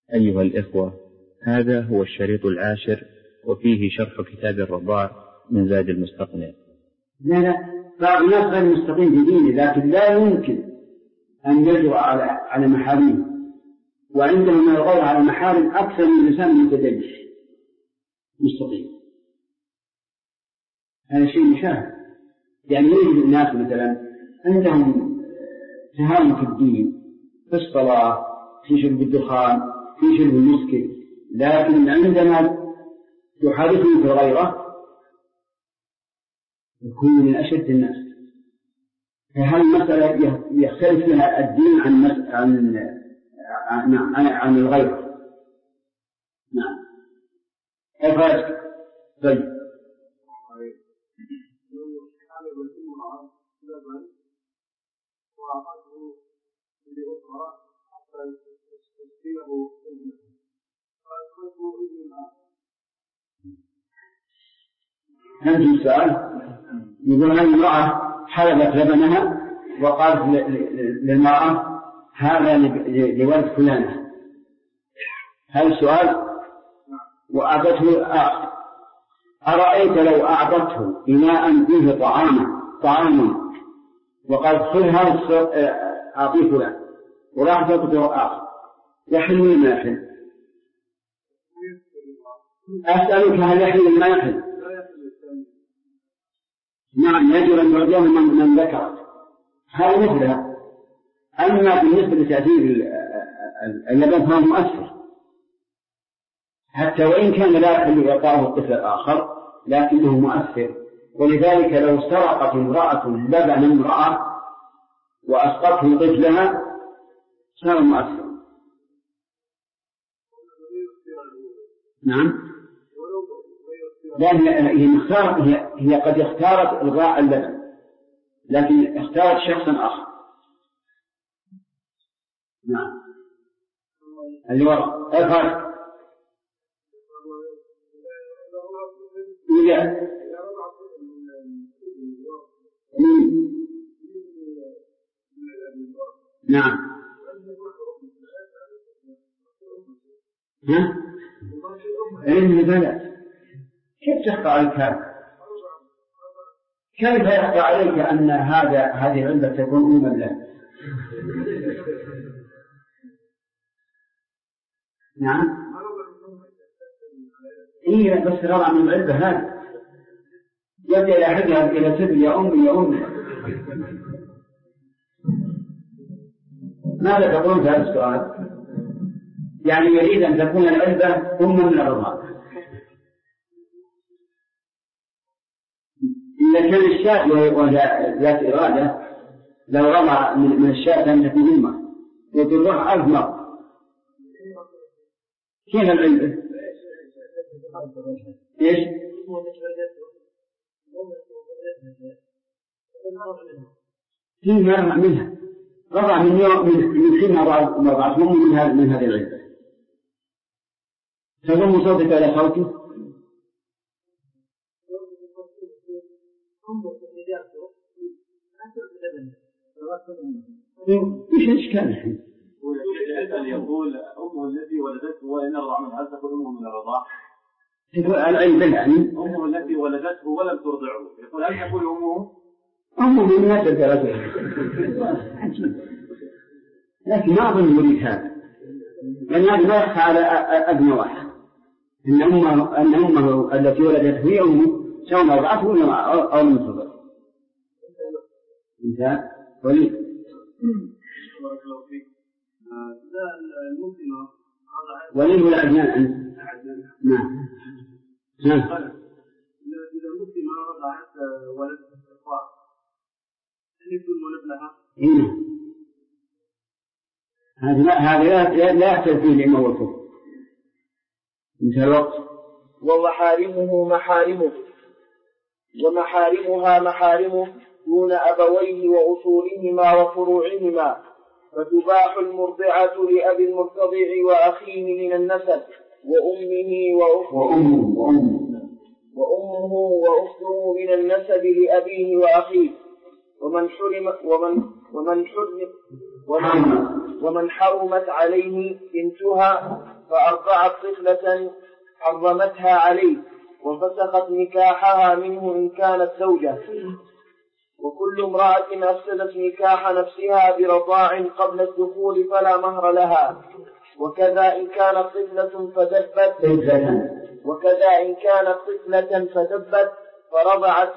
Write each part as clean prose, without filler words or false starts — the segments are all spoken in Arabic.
أيها الإخوة، هذا هو الشريط 10 وفيه شرح كتاب الرضاع من زاد المستقنع. لا بعض الناس غير مستقيم في دينه، لكن لا يمكن أن يجرؤ على محارمه، وعندهم من الغير على المحارم أكثر من الإنسان المتدين مستقيم. هذا شيء مشاهد. يعني يجد الناس مثلا عندهم تهاون في الدين، في الصلاة، في شرب الدخان، في شرب المسكر، لكن عندما يحادثهم في الغيرة يكون من أشد الناس. فهذه المسألة يختلف فيها الدين عن الغيرة. نعم. أفراد طيب. هذا السؤال يقول هذه المرأة حلبت لبنها وقالت للمرأة هذا لولد فلانة. هذا السؤال وأعطته أرأيت لو أعطته إناء فيه طعاما وقالت خذ هذا أعطيه فلان وراح تأخذه آخر، يحل ولا ما يحل؟ أسألك هل يحل ما يحل؟ نعم يجب أن يعطيه من ذكر. هذا مثلها. أما بالنسبة لتأثير اللبن فهو مؤثر، حتى وإن كان لا يحل إعطاءه الطفل الآخر لكنه مؤثر. ولذلك لو سرقت امرأة لبن امرأة وأسقطه طفلها صار مؤثر. نعم. لأن هي قد اختارت إلغاء اللبن لكن اختارت شخصا آخر. نعم. اللي وراء الفرق نعم. علم البلد كيف تخفى عليك هذا؟ كيف يخفى عليك أن هذه العلة تكون أم له؟ نعم. إيه بس رضع من العلة هذا يبدأ إلى حدها إلى سبيل يا أمي يا أمي. ماذا تقولون في هذا السؤال؟ يعني يريد أن تكون العلة أم من الرضاع. إذا كان الشاة وهي ذات إرادة لو رضع من الشاة أن تكون أمه وتروح أزمر كيف العلة؟ إيش؟ في مرة منها رضع من يوم من حين رضعت من هذه العلة. تضم صوتك إلى صوتي. إيش الإشكال الحين؟ يقول أمه التي ولدته وإن رضع منها هل تكون أمه من الرضاع؟ تقول العلة يعني أمه التي ولدته ولم ترضعه، يقول هل تكون أمه من الناس الثلاثة. لكن ما أظن يريد هذا، لأن هذا ما يخفى على أبن واحد أن أمه التي ولدته هي أمه سواء وضعته أو لم ترضعه. انت وليد وليد ولا عدنان؟ نعم. إذا المسلمة رضعت ولد الإخوة هل يكون ولد لها؟ هذا لا يحتاج فيه لما هو الكفر. انتهى الوقت. ومحارمه محارمه ومحارمها محارمه دون أبويه وأصولهما وفروعهما، فتباح المرضعة لأبي المرتضع وأخيه من النسب وأمه وأخته من النسب لأبيه وأخيه، ومن حرمت عليه بنتها فأرضعت طفلة حرمتها عليه وفسخت نكاحها منه إن كانت زوجة. وكل امرأة أفسدت نكاح نفسها برضاع قبل الدخول فلا مهر لها. وكذا إن كانت طفلة فدبت فرضعت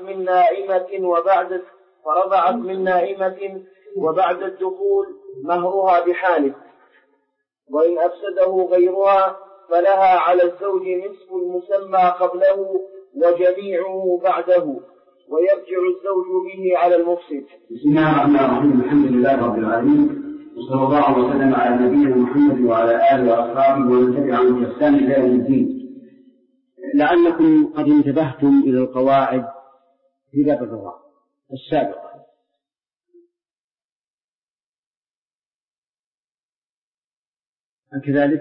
من نائمة وبعد الدخول مهرها بحالف. وإن أفسده غيرها فلها على الزوج نصف المسمى قبله وجميعه بعده، ويرجع الزوج به على المفسد. بسم الله الرحمن الرحيم. الحمد لله رب العالمين، وصلى الله وسلم على نبينا محمد وعلى آله وأصحابه ومن تبعهم بإحسان إلى يوم الدين. لعلكم قد انتبهتم إلى القواعد في باب الرضاعة السابقة. كذلك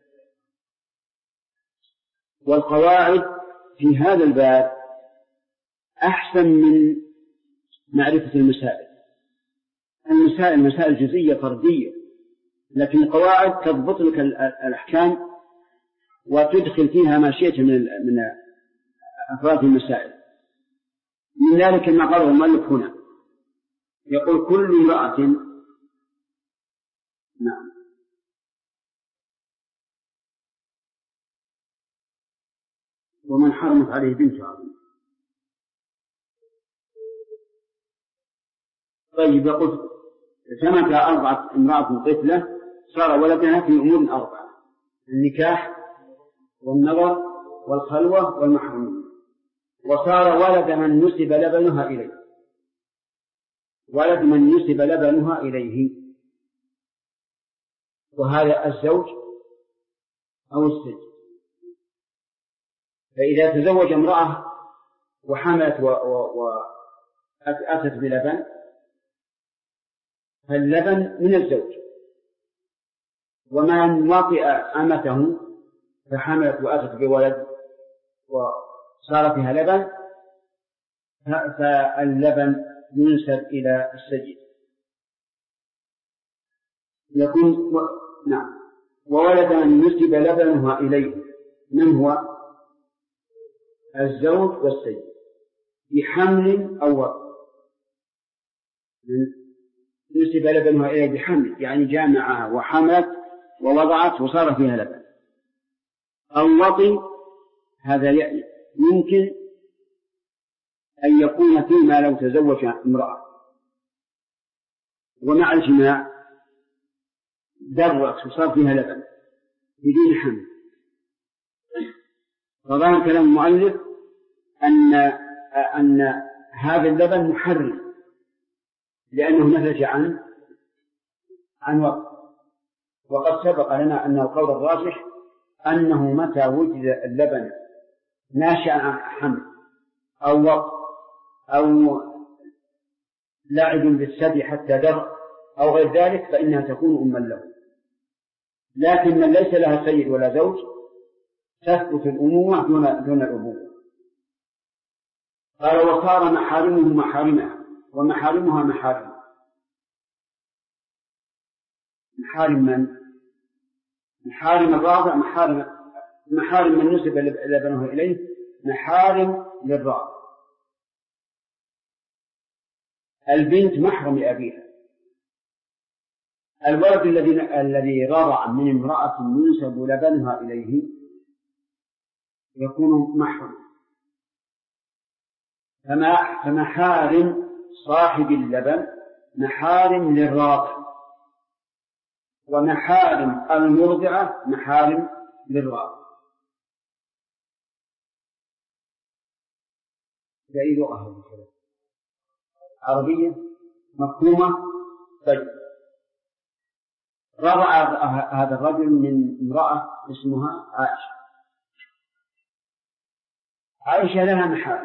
والقواعد في هذا الباب أحسن من معرفة المسائل مسائل جزئية فردية، لكن القواعد تضبط لك الأحكام وتدخل فيها ما شئت من أفراد المسائل. من ذلك ما قاله المؤلف هنا، يقول كل امرأة ومن حرمت عليه بنتها. طيب، يقول فمتى أرضعت امرأة طفلة صار ولدها في أمور 4: النكاح والنظر والخلوة والمحرمية، وصار ولد من نسب لبنها إليه، وهذا الزوج أو السجن. فإذا تزوج امرأة وحملت وأتت بلبن فاللبن من الزوج، ومن وطئ أمته فحملت وأتت بولد وصار فيها لبن فاللبن ينسب إلى السيد. يكون وولد من نسب لبنها إليه من هو الزوج والسيد بحمل أو وطئ. نسب لبنها إليه بحمل يعني جامعها وحملت ووضعت وصار فيها لبن، أو وطئ. هذا يمكن أن يكون فيما لو تزوج امرأة ومع الجماع درت وصار فيها لبن بدون حمل. فظاهر كلام المؤلف أن هذا اللبن محرم لأنه نتج عن وقت. وقد سبق لنا أن القول الراجح أنه متى وجد اللبن ناشئا عن حمل أو وقت أو لاعب بالثدي حتى در أو غير ذلك فإنها تكون أما له. لكن من ليس لها سيد ولا زوج تثبت الأمومة دون الأبوة. قال وصار محارمه محارمها ومحارمها محارم. محارم من؟ محارم الراضع، محارم من نسب لبنه إليه، محارم للراضع. البنت محرم لأبيها. الولد الذي رضع من امرأة ينسب لبنها إليه يكون محرم. فمحارم صاحب اللبن محارم للراضع، ومحارم المرضعة محارم للراضع. بأي لغة هذه الكلام؟ عربية مفهومة. طيب، رضع هذا الرجل من امرأة اسمها عائشة لها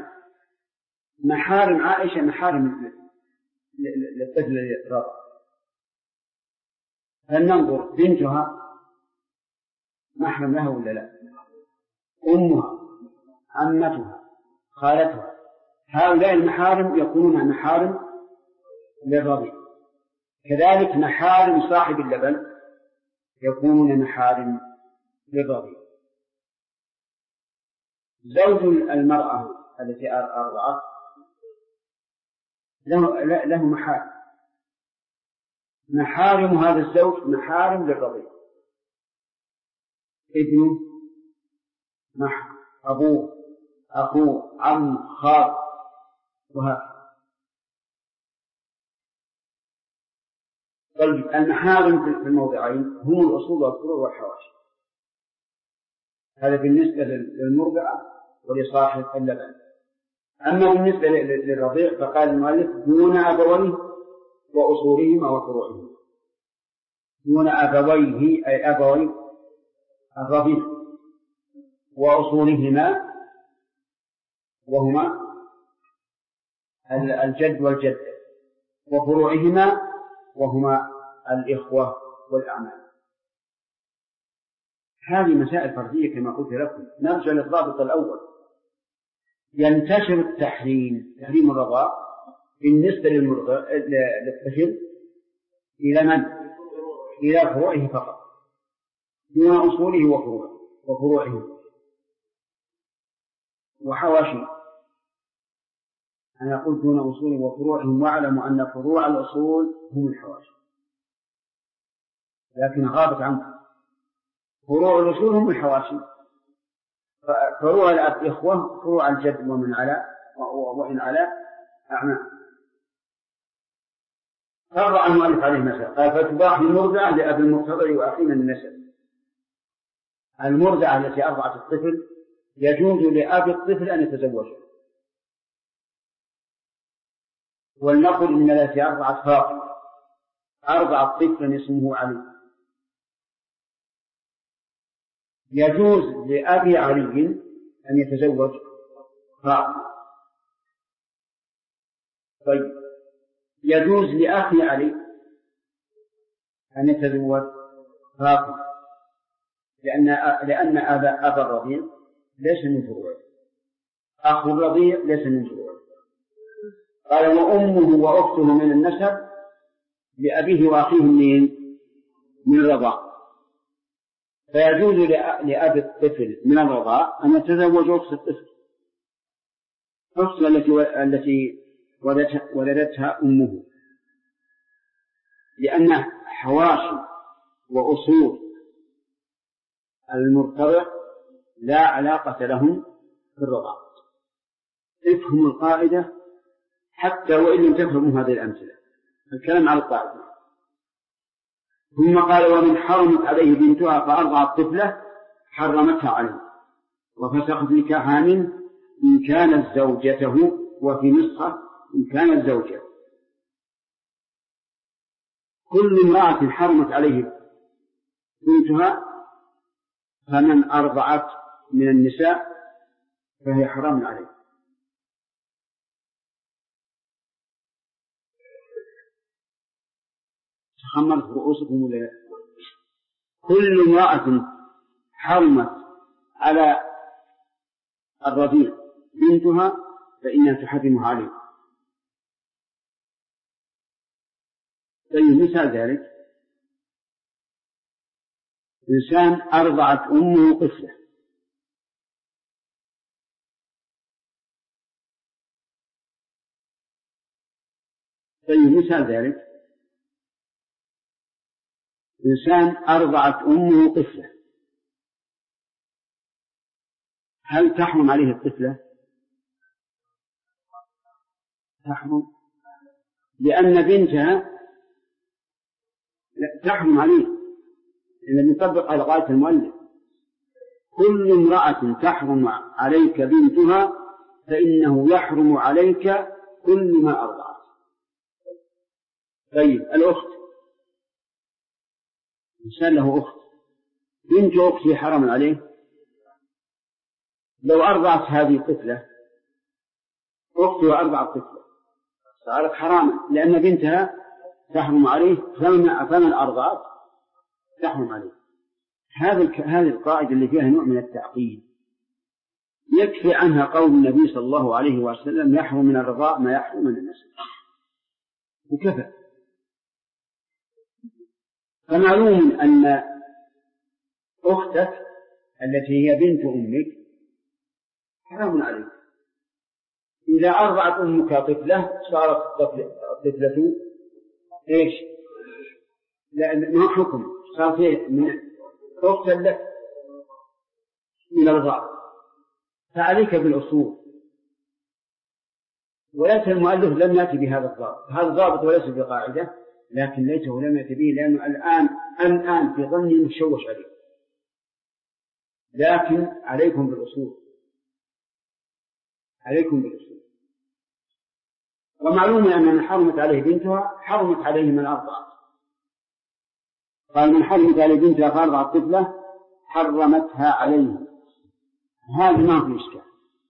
محارم عائشة محارم للطفل الذي رضع. هل ننظر بنتها محرم لها ولا لا؟ أمها، عمتها، خالتها، هؤلاء المحارم يكونون محارم للرضيع. كذلك محارم صاحب اللبن يكونون محارم للرضيع. زوج المرأة التي أرضعت له محارم هذا الزوج محارم للرضيع، ابنه محرم، أبوه، أخوه، عم، خال، وهكذا. المحارم في الموضعين هم الأصول والفروع والحواشي. هذا بالنسبة للمرضعة ولصاحب اللبن. أما بالنسبة للرضيع فقال المؤلف دون أبويه وأصولهما وفروعهما. دون أبويه أي أبوي الرضيع وأصولهما وهما الجد والجدة، وفروعهما وهما الإخوة والأعمام. هذه مسائل فردية كما قلت لكم. نرجع للضابط الأول. ينتشر تحريم الرضاع بالنسبة للطفل إلى من؟ إلى فروعه فقط دون أصوله وفروعه وحواشي. أنا أقول دون أصوله وفروعهم، واعلموا أن فروع الأصول هم الحواشي، لكن غابت عنكم. فروع الأصول هم الحواشي، فروع الأب إخوة، فروع الجد وإن على أعمام. فرع المؤلف عليه مثلا قال فتباح المرضعة لأب المرتضع وأخيه من النسب. المرضعة التي أرضعت الطفل يجوز لأب الطفل أن يتزوجها، ولنقل إن التي أرضعت فاطمة أرضعت طفلا اسمه علي، يجوز لأبي علي أن يتزوج فاطمة. طيب يجوز لأخي علي أن يتزوج فاطمة، لأن أبا الرضيع ليس من فروعه، أخو الرضيع ليس من فروعه. قال وأمه وأخته من النسب لأبيه وأخيه من الرضاع، فيجوز لأبي الطفل من الرضاع أن يتزوج أخت الطفل، أخت التي ولدتها أمه، لأن حواشي وأصول المرتضع لا علاقة لهم بالرضاع. افهموا القاعدة حتى وإن لم تفهموا هذه الأمثلة، الكلام على القاعدة. ثم قال ومن حرمت عليه بنتها فأرضعت طفلة حرمتها عليه وفسخت نكاحها منه إن كانت زوجته، وفي نسخة إن كانت زوجة. كل امرأة حرمت عليه بنتها فمن أرضعت من النساء فهي حرام عليه. تخمرت رؤوسكم ولا؟ كل امرأة حرمت على الرضيع بنتها فإنها تحرمها عليه. طيب مثال ذلك إنسان أرضعت أمه طفلة، طيب مثال ذلك إنسان أرضعت أمه طفلة، هل تحرم عليه الطفلة؟ تحرم، لأن بنتها تحرم عليه، لأن يطبق على قاعدة المؤلف كل امرأة تحرم عليك بنتها فإنه يحرم عليك كل ما أرضعت. طيب الأخت، إنسان له أخت، بنت أخته حرم عليه، لو أرضعت هذه الطفلة أخته أرضعت طفلة صارت حراما، لأن بنتها تحرم عليه، فمن أرضعت تحرم عليه. هذه القاعدة اللي فيها نوع من التعقيد يكفي عنها قول النبي صلى الله عليه وسلم يحرم من الرضاع ما يحرم من النسب، وكفى. فمعلوم أن أختك التي هي بنت أمك حرام عليك. إذا أرضعت أمك طفلة صارت الطفلة إيش؟ لأن ما حكم صار فيه من أخت لك من الرضاع، فعليك بالأصول. وليس المؤلف لم يأتي بهذا الضابط، هذا ضابط وليس بقاعدة، لكن ليته لم يأتي به لأنه الآن في ظني مشوش عليه. لكن عليكم بالأصول، عليكم بالأصول. ومعلوم أن من حرمت عليه بنتها حرمت عليه من أرضعت. قال من حرمت عليه بنتها فأرضعت طفلة حرمتها عليه، هذا ما في إشكال.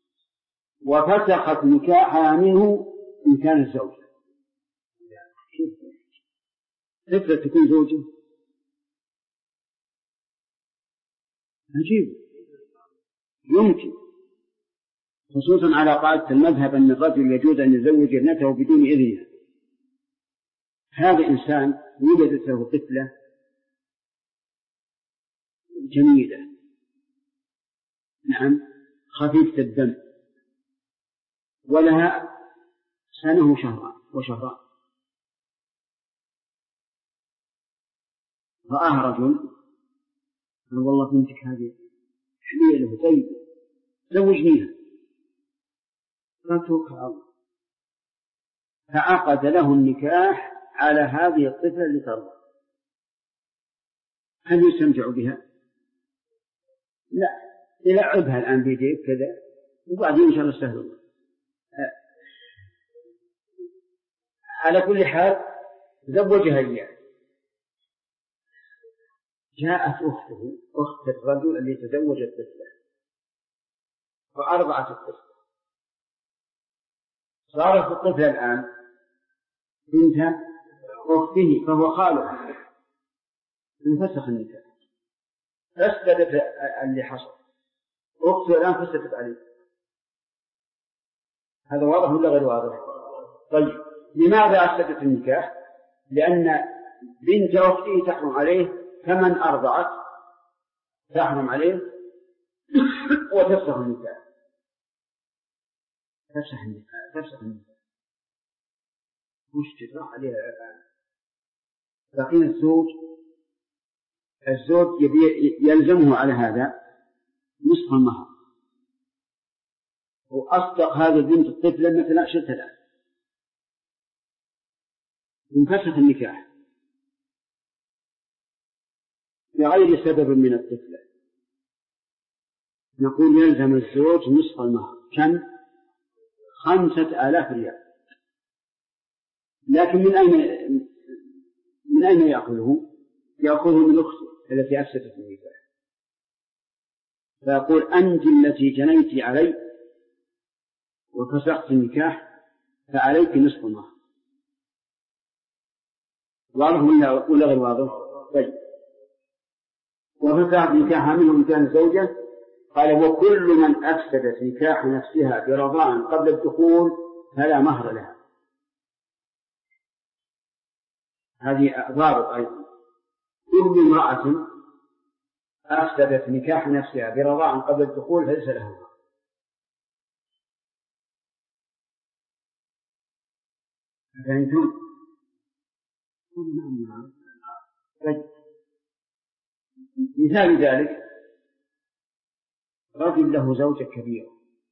وفسخت نكاحها منه إن كان الزوجة. طفلة تكون زوجة عجيب، يمكن، خصوصا على قاعدة المذهب أن الرجل يجوز أن يزوج ابنته بدون إذنها. هذا إنسان ولدت له طفلة جميلة، نعم، خفيفة الدم، ولها سنة وشهران، رآها رجل قال والله بنتك هذه حليلة طيبة زوجنيها، قال توكل على الله، فعقد له النكاح على هذه الطفلة اللي ترضى. هل يستمتع بها؟ لا، يلعبها الآن بيديك كذا وبعدين إن شاء الله سهل الله. على كل حال زوجها إياه. جاءت أخته أخت الرجل اللي تزوج الطفلة فأرضعت الطفلة، صارت الطفلة الآن بنت أخته فهو خالها، انفسخ النكاح، فسدت اللي حصل، أخته الآن فسدت عليه. هذا واضح ولا غير واضح؟ طيب لماذا أفسدت النكاح؟ لأن بنت أخته تحرم عليه، فمن أرضعت تحرم عليه وتفسخ النكاح. تفسخ النكاح وش تجرح عليها الآن؟ لكن الزوج يلزمه على هذا نصف المهر، وأصدق هذا البنت الطفلة مثلا 6000، انفسخ النكاح بغير سبب من الطفلة، نقول يلزم الزوج نصف المهر. كم؟ 5000 ريال. لكن من أين يأخذه؟ يأخذه من أخته التي أفسدت النكاح، فيقول أنت التي جنيت علي وفسخت النكاح فعليك نصف المهر. واضح ولا غير واضح؟ طيب وفسخت نكاحها منه إن كان زوجة. قال وكل من أفسدت نكاح نفسها برضاع قبل الدخول فلا مهر لها. هذه ضابط أيضا، كل امرأة أفسدت نكاح نفسها برضاع قبل الدخول فليس لها مهر. فهمتم؟ نعم. مثال ذلك رجل له زوجة كبيرة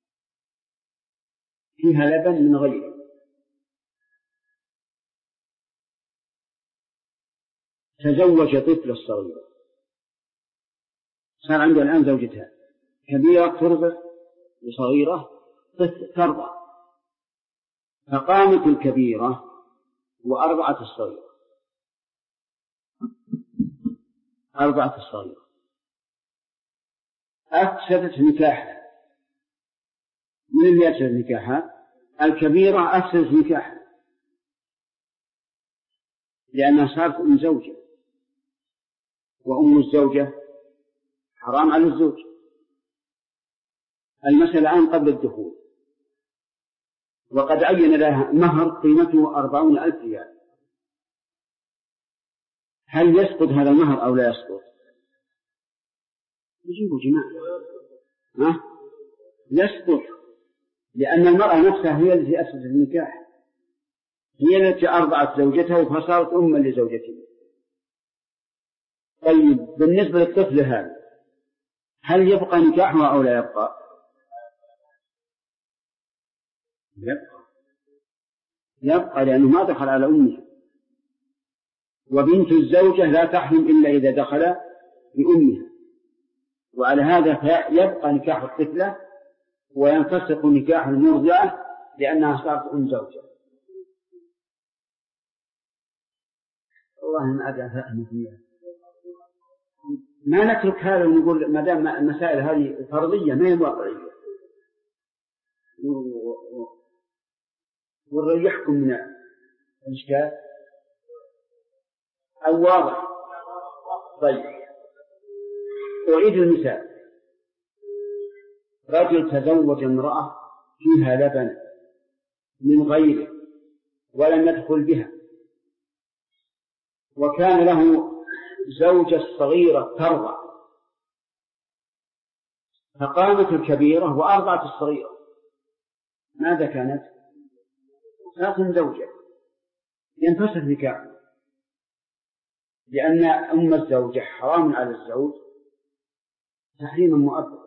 فيها لبن من غيره، تزوج طفل الصغيرة، صار عنده الآن زوجتها كبيرة ترضع وصغيرة ترضع، فقامت الكبيرة وأرضعت الصغيرة، أرضعت الصغيرة، أفسدت نكاحها. من اللي أفسد نكاحها؟ الكبيرة أفسدت نكاحها لأنها صارت أم زوجة، وأم الزوجة حرام على الزوج. المسألة الآن قبل الدخول، وقد عين لها مهر قيمته 40,000 ريال. هل يسقط هذا المهر أو لا يسقط؟ يجيبوا جماع يسقط، لأن المرأة نفسها هي التي أسست النكاح، هي التي أرضعت زوجتها فصارت أما لزوجتها. طيب بالنسبة للطفل هذا هل يبقى نكاحها أو لا يبقى؟ يبقى لأنه ما دخل على أمه، وبنت الزوجة لا تحرم إلا إذا دخل بأمها، وعلى هذا يبقى نكاح الطفلة وينفسخ نكاح المرضعة لأنها صارت أم زوجة. والله ما أدري فهم فيها، ما نترك هذا ونقول ما دام المسائل هذه فرضية ما هي واقعية ونريحكم من الإشكال الواضح. طيب أعيد المثال: رجل تزوج امرأة فيها لبن من غيره ولم يدخل بها، وكان له زوجة صغيرة ترضع، فقامت الكبيرة وأرضعت الصغيرة، ماذا كانت؟ صارت زوجة، ينفسخ نكاحه، لأن أم الزوجة حرام على الزوج تحريما مؤبدا.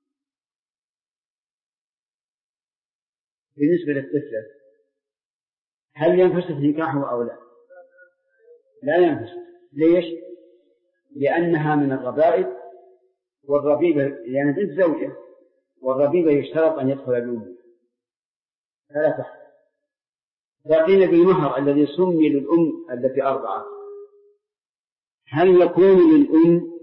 بالنسبة للطفلة هل ينفسخ نكاحه أو لا؟ لا ينفسخ. ليش؟ لأنها من الربائب، والربيبة يعني بنت زوجة، والربيبة يشترط أن يدخل بأمه فلا تحرم. بقينا بالمهر الذي سمي للأم التي أرضعت، هل يكون للأم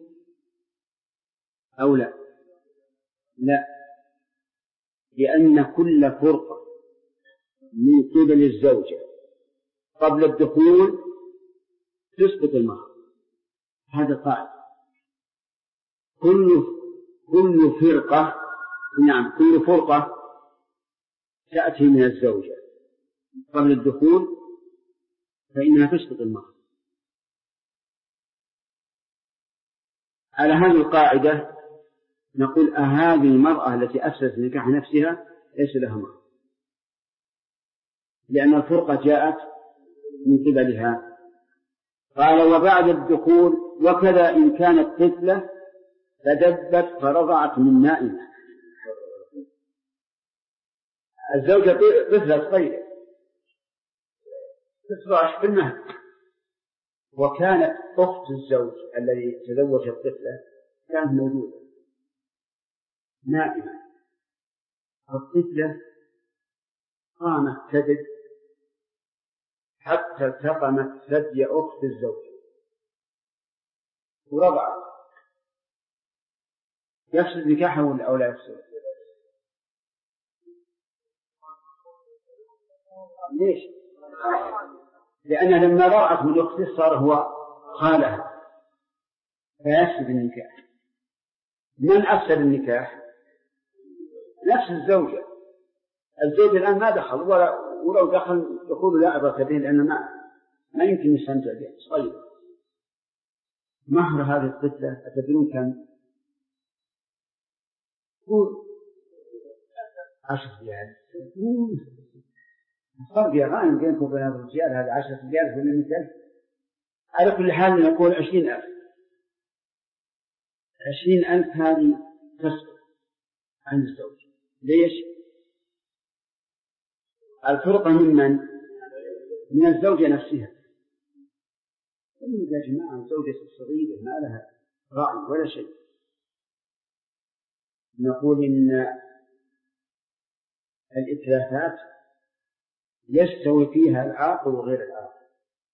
أو لا؟ لا، لأن كل فرقة من قبل الزوجة قبل الدخول تسقط المهر. هذا قاعدة. كل فرقة، نعم كل فرقة تأتي من الزوجة قبل الدخول فإنها تسقط المهر. على هذه القاعدة نقول هذه المرأة التي أسست نكاح نفسها ليس لها مهر، لأن الفرقة جاءت من قبلها. قال وبعد الدخول وكذا إن كانت طفلة فدبت فرضعت من نائمة. الزوجة طفلة صغيرة تسرع في المهد، وكانت أخت الزوج الذي تزوج الطفلة كانت موجودة نائمة، الطفلة قامت تدب حتى التقمت ثدي أخت الزوج ورضعت. يفسد نكاحه أو لا يفسد؟ ليش؟ لأنها لما رأت من أخته صار هو خالها فيفسد النكاح. من أفسد النكاح؟ نفس الزوجة. الزوج الآن ما دخل، ولو دخل دخول لا عبرة به، لأنه ما يمكن يستمتع به صغير. مهر هذه الطفلة أتدرون كم؟ قول 10 ريال. فرق يغاني بينكم وبين الرجال، هذا 10 ريال ولا 100,000. على كل حال نقول 20,000. 20,000 هذه تسقط عن الزوج. ليش؟ الفرقة من الزوجة نفسها. يا جماعة الزوجة الصغيرة ما لها رأي ولا شيء. نقول إن الإتلافات يستوي فيها العاقل وغير العاقل،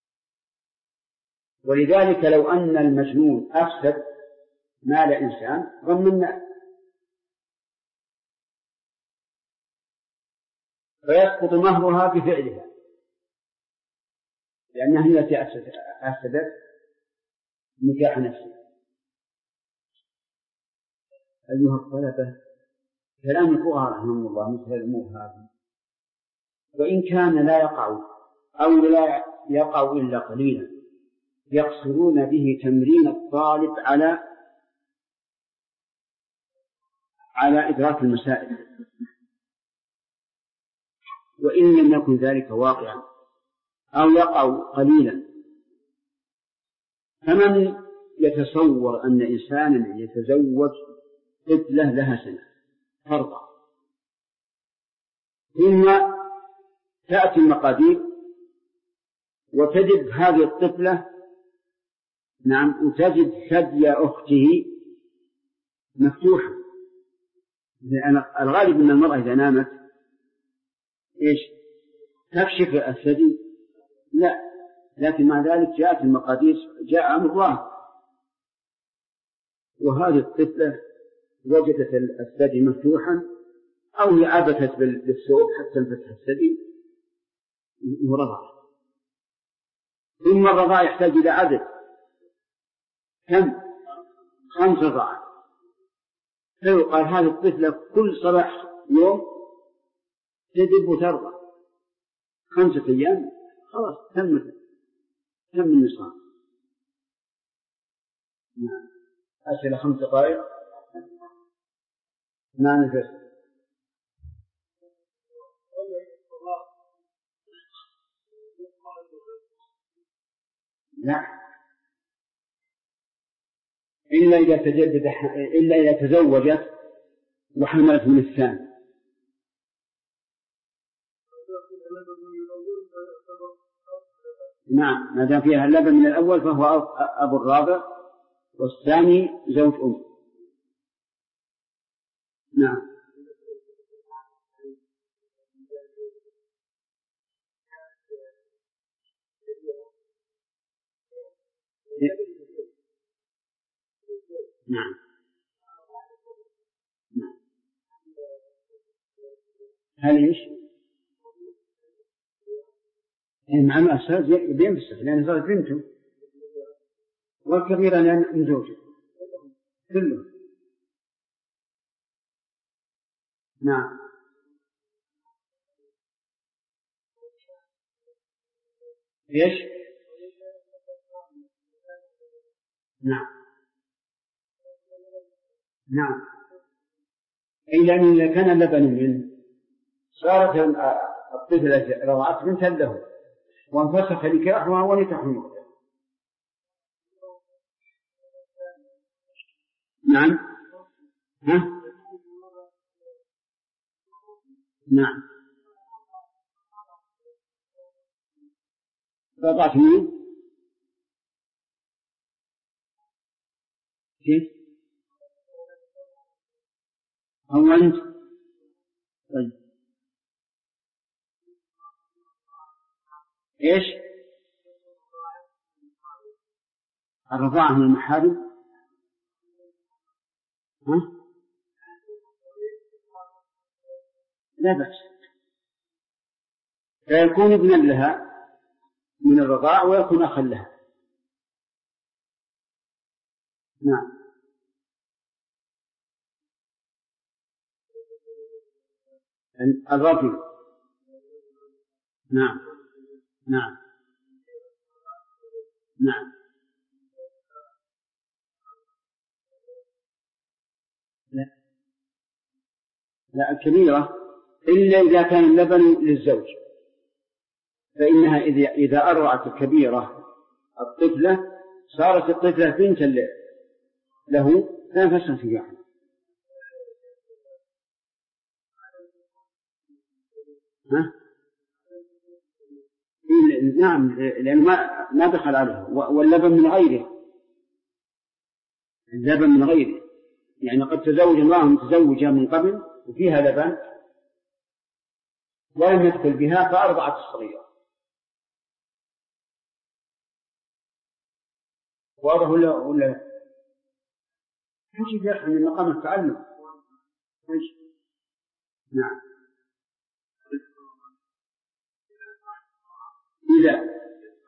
ولذلك لو أن المجنون أفسد مال إنسان ضمناه فيسقط مهرها بفعلها، لأنها هي التي أفسدت نكاح نفسها. أيها الطلبة، كلام الفقهاء رحمهم الله مثل الأمور هذه، وإن كان لا يقع أو لا يقع إلا قليلا، يقصرون به تمرين الطالب على على إدراك المسائل، وإن لم يكن ذلك واقعا أو يقع قليلا. فمن يتصور أن إنسانا يتزوج طفلة لها سنة فرضا، ثم تأتي المقادير وتجد هذه الطفلة وتجد ثدي أخته مفتوحة، لأن الغالب أن المرأة إذا نامت تكشف الثدي، لا، لكن مع ذلك جاءت المقادير، جاء أمر الله، وهذه الطفلة وجدت الثدي مفتوحا أو هي عبثت بالثوب حتى انفتح الثدي ورضع. ثم الرضاع يحتاج إلى عدد كم؟ 5 رضاعات. فيقال هذه الطفلة كل صباح يوم تدب وترضع 5 أيام، خلاص تم النصاب. أسئلة 5 دقائق. نفس لا، إلا إذا تزوجت وحملت من الثاني. نعم، ما دام فيها اللبن من الأول فهو أبو الرابع، والثاني زوج أم. نعم. نعم. هل إيش؟ مع الأساس بينفسخ لأن صارت بنته، والكبيرة لأن من زوجه كله. نعم. إيش؟ نعم. نعم. إلا أن إذا كان اللبن منه صارت الطفلة رضعت بنتا له وانفسخ نكاحها ونكاح المقدم. نعم. ها؟ نعم. رضعت مين؟ كيف؟ هو أنت؟ طيب. إيش؟ الرضاعة من المحارم؟ ها؟ لا بأس، فيكون ابنا لها من الرضاع ويكون أخا لها. نعم. الرجل. نعم. نعم. نعم. لا الكبيرة إلا إذا كان اللبن للزوج، فإنها إذا أرضعت الكبيرة الطفلة صارت الطفلة بنتا له فانفسخ نكاحها. ها؟ نعم، لأن ما دخل عليه، واللبن من غيره، اللبن من غيره، يعني قد تزوج امرأة متزوجة من قبل وفيها لبن ولم يدخل بها فأرضعت الصغيرة. واضح ولا مش يدخل من مقام التعلم. نعم. إذا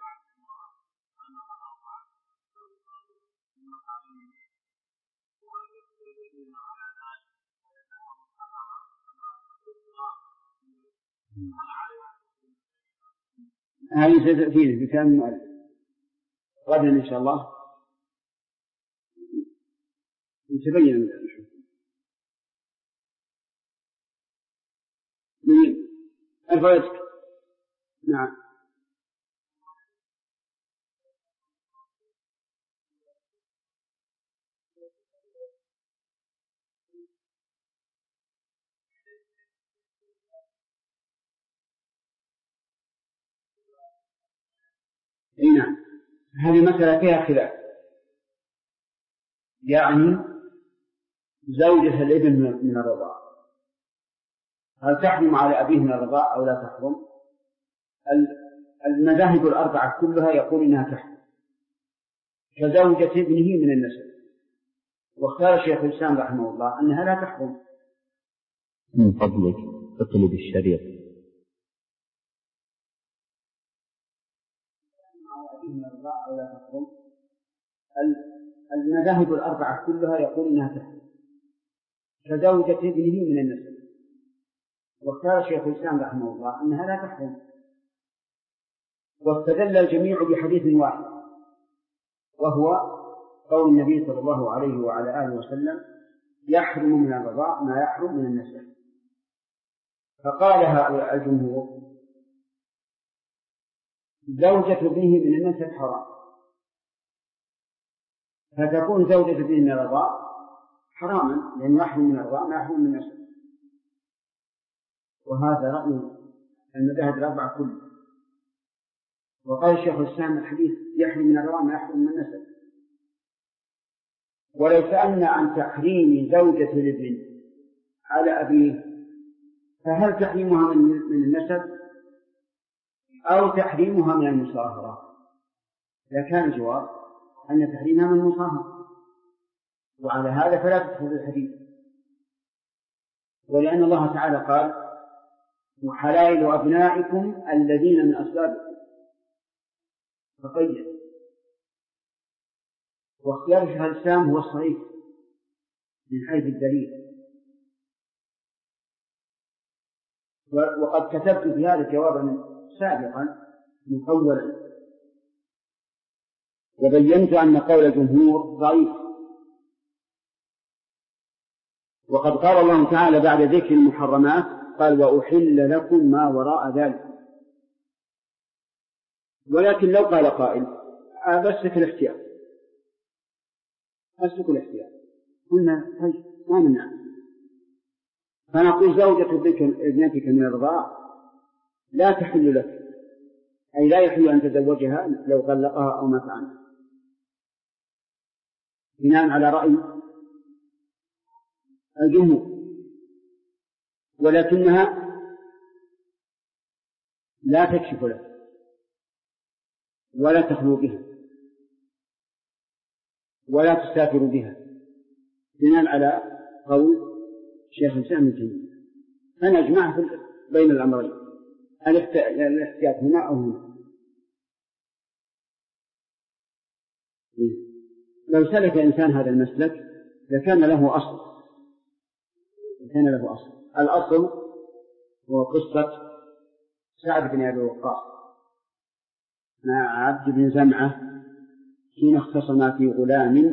هذه ستأتينا بكلام المؤلف غدا إن شاء الله يتبين الفواتك. نعم. نعم، هذه مسألة فيها خلاف، يعني زوجة الابن من الرضاع هل تحرم على أبيه من الرضاع أو لا تحرم؟ المذاهب الأربعة كلها يقول إنها تحرم كزوجة ابنه من النسب، واختار شيخ الإسلام رحمه الله أنها لا تحرم. من فضلك اقلب الشريط. من الرضاع أو لا تحرم، المذاهب الأربعة كلها يقول إنها تحرم كزوجة ابنه من النسب، واختار شيخ الإسلام رحمه الله أنها لا تحرم، واستدل الجميع بحديث واحد وهو قول النبي صلى الله عليه وعلى آله وسلم يحرم من الرضاع ما يحرم من النسب. فقال هؤلاء الجمهور زوجة ابنه من النسب حرام، فتكون زوجة ابنه من الرضاع حراما لأنه يحرم من الرضاع ما يحرم من النسب، وهذا رأي المذاهب الأربعة كلها. وقال الشيخ الإسلام الحديث يحرم من الرضاع ما يحرم من النسب. ولو سألنا عن تحريم زوجة الابن على أبيه فهل تحريمها من النسب أو تحريمها من المصاهرة؟ لكان الجواب أن تحريمها من المصاهرة، وعلى هذا فلا تدخل الحديث، ولأن الله تعالى قال وحلائل أبنائكم الذين من أصلابكم، فقيد. واختيار شيخ الإسلام هو الصحيح من حيث الدليل، وقد كتبت في هذا جوابا سابقا مطولا وبينت أن قول الجمهور ضعيف. وقد قال الله تعالى بعد ذكر المحرمات قال وأحل لكم ما وراء ذلك. ولكن لو قال قائل أسلك الاحتياط قلنا ما منع، فنقول زوجة ابنتك من الرضاع لا تحل لك، أي لا يحل أن تزوجها لو طلقها أو مات عنها، بناء على رأي الجمهور. ولكنها لا تكشف له ولا تخلو بها ولا تسافر بها، بناء على قول شيخ الإسلام ابن تيمية. فنجمع بين الأمرين، الاحتياط هنا أو هنا. لو سلك إنسان هذا المسلك لكان له أصل، الأصل هو قصة سعد بن أبي وقاص مع عبد بن زمعة حين اختصما في غلام،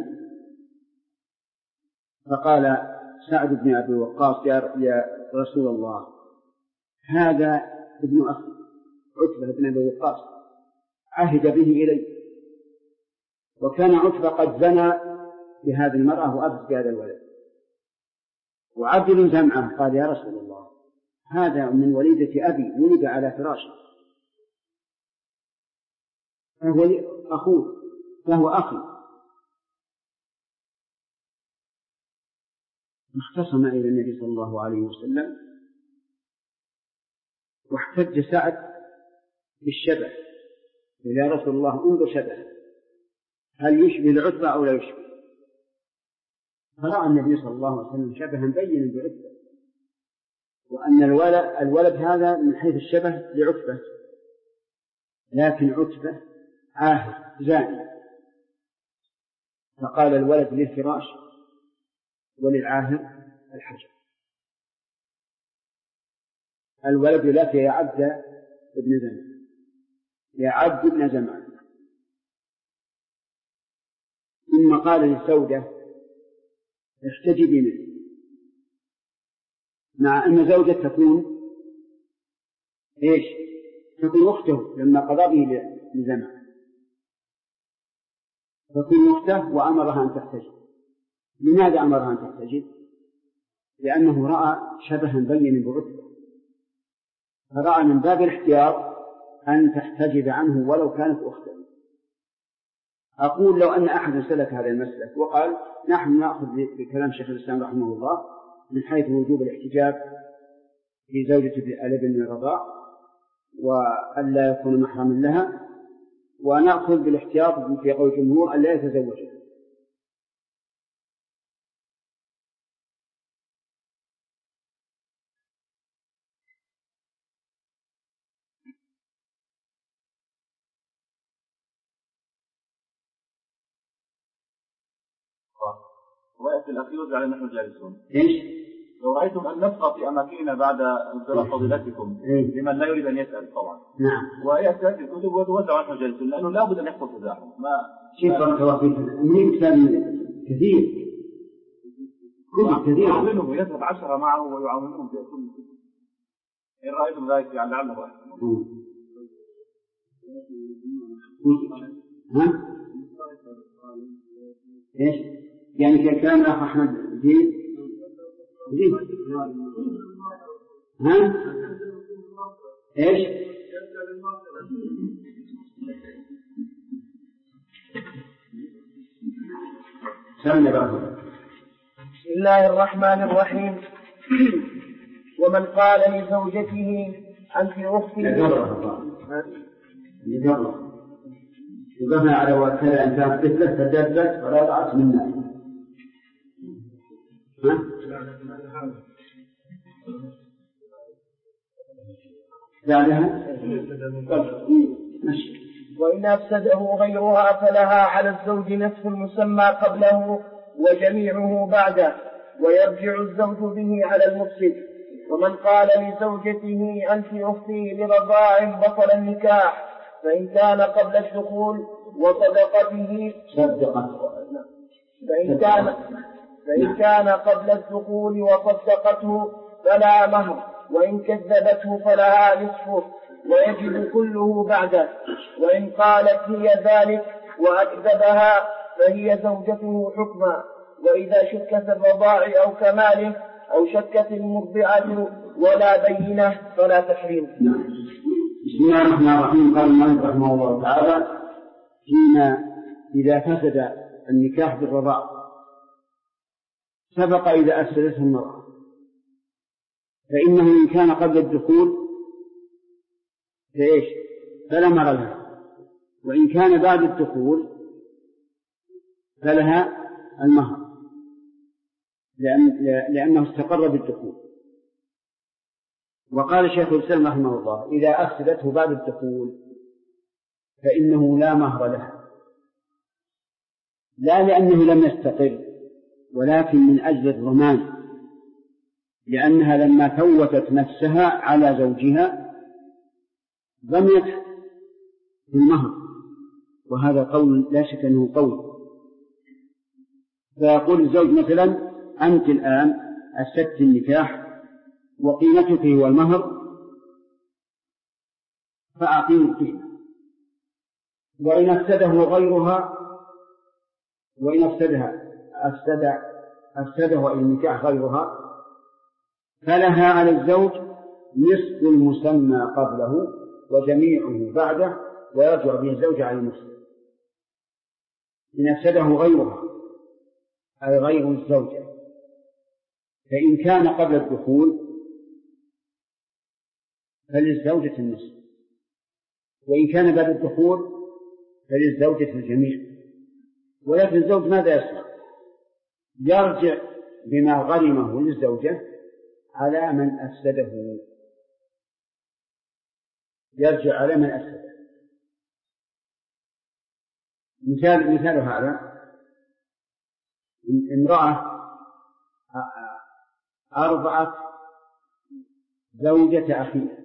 فقال سعد بن أبي وقاص يا رسول الله هذا ابن أخي عتبة بن أبي وقاص عهد به إلي، وكان عتبة قد زنى بهذه المرأة وأفسد بهذا الولد. وعبد بن زمعة قال يا رسول الله هذا من وليدة أبي ولد على فراشه، فهو أخوه فهو أخي. اختصم إلى النبي صلى الله عليه وسلم، واحتج سعد بالشبه، يا رسول الله انظر شبه هل يشبه العتبة أو لا يشبه؟ فرأى النبي صلى الله عليه وسلم شبها بينا بعتبة، وأن الولد هذا من حيث الشبه لعتبة، لكن عتبة عاهر زاني، فقال الولد للفراش وللعاهر الحجر. الولد لك يا عبد ابن زمعة، يا عبد ابن زمعة. ثم قال للسودة احتجبي منه، مع أن زوجة تكون إيش؟ تكون أخته لما قضى به لزمع، تكون أخته وأمرها أن تحتجب. لماذا أمرها أن تحتجب؟ لأنه رأى شبها بينا بعتبة، فرأى من باب الاحتياط أن تحتجب عنه ولو كانت أخته. أقول لو أن أحد سلك هذا المسلك وقال نحن نأخذ بكلام شيخ الإسلام رحمه الله من حيث وجوب الاحتجاب في زوجة الابن من الرضاع وألا يكون محرما لها، ونأخذ بالاحتياط في قول الجمهور ألا يتزوجها. ويأتي الأخير على نحن جالسون. إيش؟ لو رأيتم أن نبقى في أماكننا بعد انصراف فضيلتكم لمن لا يريد أن يسأل طبعا. نعم. ويأتي الكتب وتوزع نحن جالسون لأنه لا بد أن يحصل تزاحم. شيء بارك الله فيك. مهم كثير. كثير. يعاونهم ويذهب 10 معه ويعاونهم في كل كتب. إن رأيتم ذلك يعني لعله أحسن. ها؟ إيش؟ يعني كلام الأخ أحمد زين؟ ها؟ إيش؟ بسم الله الرحمن الرحيم. ومن قال لزوجته أنت أختي يقفنا على وكذا أن كانت طفلة فدبت ولا طعت منا. بعدها وإن أفسده غيرها فلها على الزوج نصف المسمى قبله وجميعه بعده، ويرجع الزوج به على المفسد. ومن قال لزوجته أنت أختي لرضاع بطل النكاح، فإن كان قبل الدخول وصدقته فإن كان قبل الدخول وصدقته فلا مهر، وإن كذبته فلها نصفه ويجب كله بعده. وإن قالت هي ذلك وأكذبها فهي زوجته حكما. وإذا شك في الرضاع أو كماله أو شكت المرضعة ولا بينة فلا تحريم. بسم الله الرحمن الرحيم. قال المؤلف رحمه الله تعالى فيما إذا فسد النكاح بالرضاع سبق إذا أفسدته المرأة، فإنه إن كان قبل الدخول فإيش؟ فلا مهر لها، وإن كان بعد الدخول فلها المهر لأنه استقر بالدخول. وقال شيخ الإسلام رحمه الله إذا أفسدته بعد الدخول فإنه لا مهر لها، لا لأنه لم يستقر ولكن من أجل الضمان، لأنها لما فوتت نفسها على زوجها ضمنت المهر، وهذا قول لا شك أنه قول. فيقول الزوج مثلا أنت الآن أفسدت النكاح وقيمتك هو المهر فأعطيني القيمة. وإن أفسده غيرها وإن أفسده النكاح غيرها فلها على الزوج نصف المسمى قبله وجميعه بعده، ويرجع به الزوج على النصف. إن أفسده غيرها أي غير الزوجة فإن كان قبل الدخول فللزوجة النصف، وإن كان بعد الدخول فللزوجة الجميع. ولكن الزوج ماذا يصنع؟ يرجع بما غرمه للزوجة على من أفسده، يرجع على من أفسده. مثال هذا امرأة أرضعت زوجة أخيها،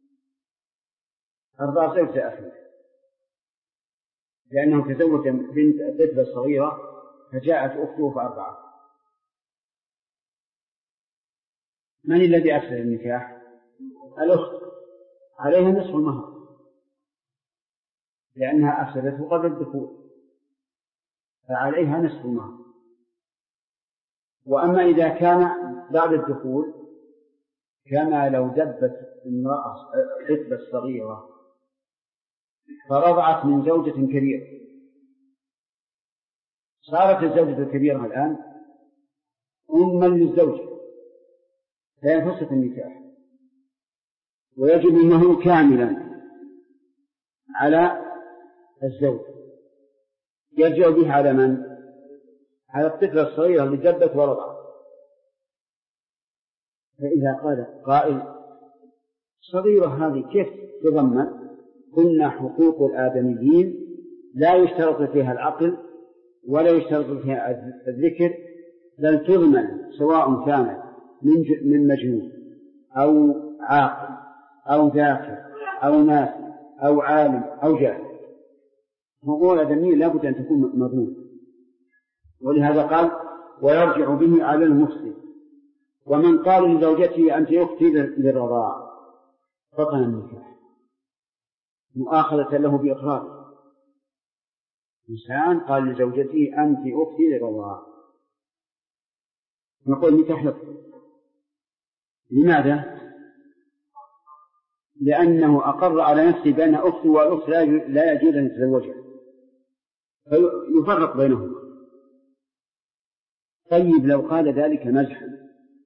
لأنه تزوج بنت طفلة صغيرة فجاءت أخته فأرضعت. من الذي أفسد النكاح؟ الأخت عليها نصف المهر لأنها أفسدته قبل الدخول، فعليها نصف المهر. وأما إذا كان بعد الدخول كما لو دبت امرأة طفلة صغيرة فرضعت من زوجة كبيرة، صارت الزوجة الكبيرة الآن أما للزوجة فينفسخ النكاح ويجب المهر كاملا على الزوج، يرجع به على من؟ على الطفلة الصغيرة اللي دبت ورضعت. فإذا قال قائل صغيرة هذه كيف تضمن؟ قلنا حقوق الآدميين لا يشترط فيها العقل ولا يشترط فيها الذكر، بل تضمن سواء كانت من مجنون أو عاقل أو ذاكر أو ناسي أو عالم أو جاهل. حقوق الآدميين لا بد أن تكون مضمونة، ولهذا قال ويرجع به على المفسد. ومن قال لزوجته أنت أختي للرضاع بطل النكاح مؤاخذة له بإقراره. إنسان قال لزوجته أنت أختي للرضاع نقول النكاح يبطل. لماذا؟ لأنه أقر على نفسه بأن أخته والأخت لا يجوز أن يتزوجها فيفرق بينهما. طيب لو قال ذلك مزحا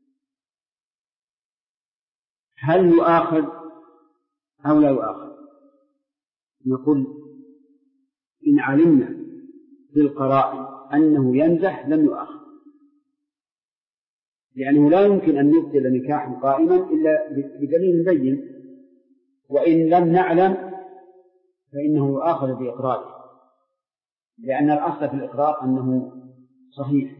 هل يؤاخذ أو لا يؤاخذ؟ نقول إن علمنا بالقرائن أنه يمزح لم يؤاخذ، لأنه لا يمكن أن يبطل نكاحا قائما إلا بدليل بين، وإن لم نعلم فإنه يؤاخذ بإقراره، لأن الأصل في الإقرار أنه صحيح.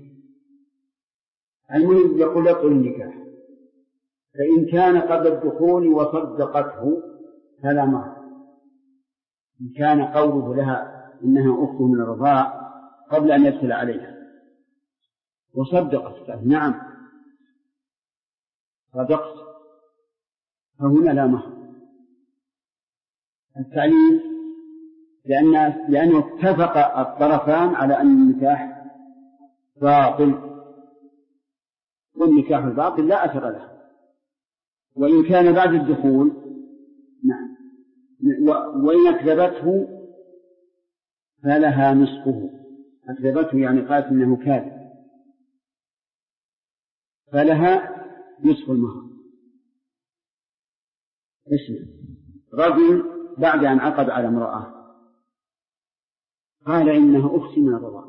المهم يقول يبطل النكاح فإن كان قبل الدخول وصدقته فلا مهر. إن كان قوله لها إنها أخته من الرضاع قبل أن يدخل عليها وصدقت نعم صدقت فهنا لا مهر. التعليل لأنه اتفق الطرفان على أن النكاح باطل، والنكاح الباطل لا أثر له. وإن كان بعد الدخول نعم وإن أكذبته فلها نصفه. أكذبته يعني قالت إنه كاذب فلها نصف المهر. اسمع، رجل بعد أن عقد على امرأة قال إنها أختي من الرضاع،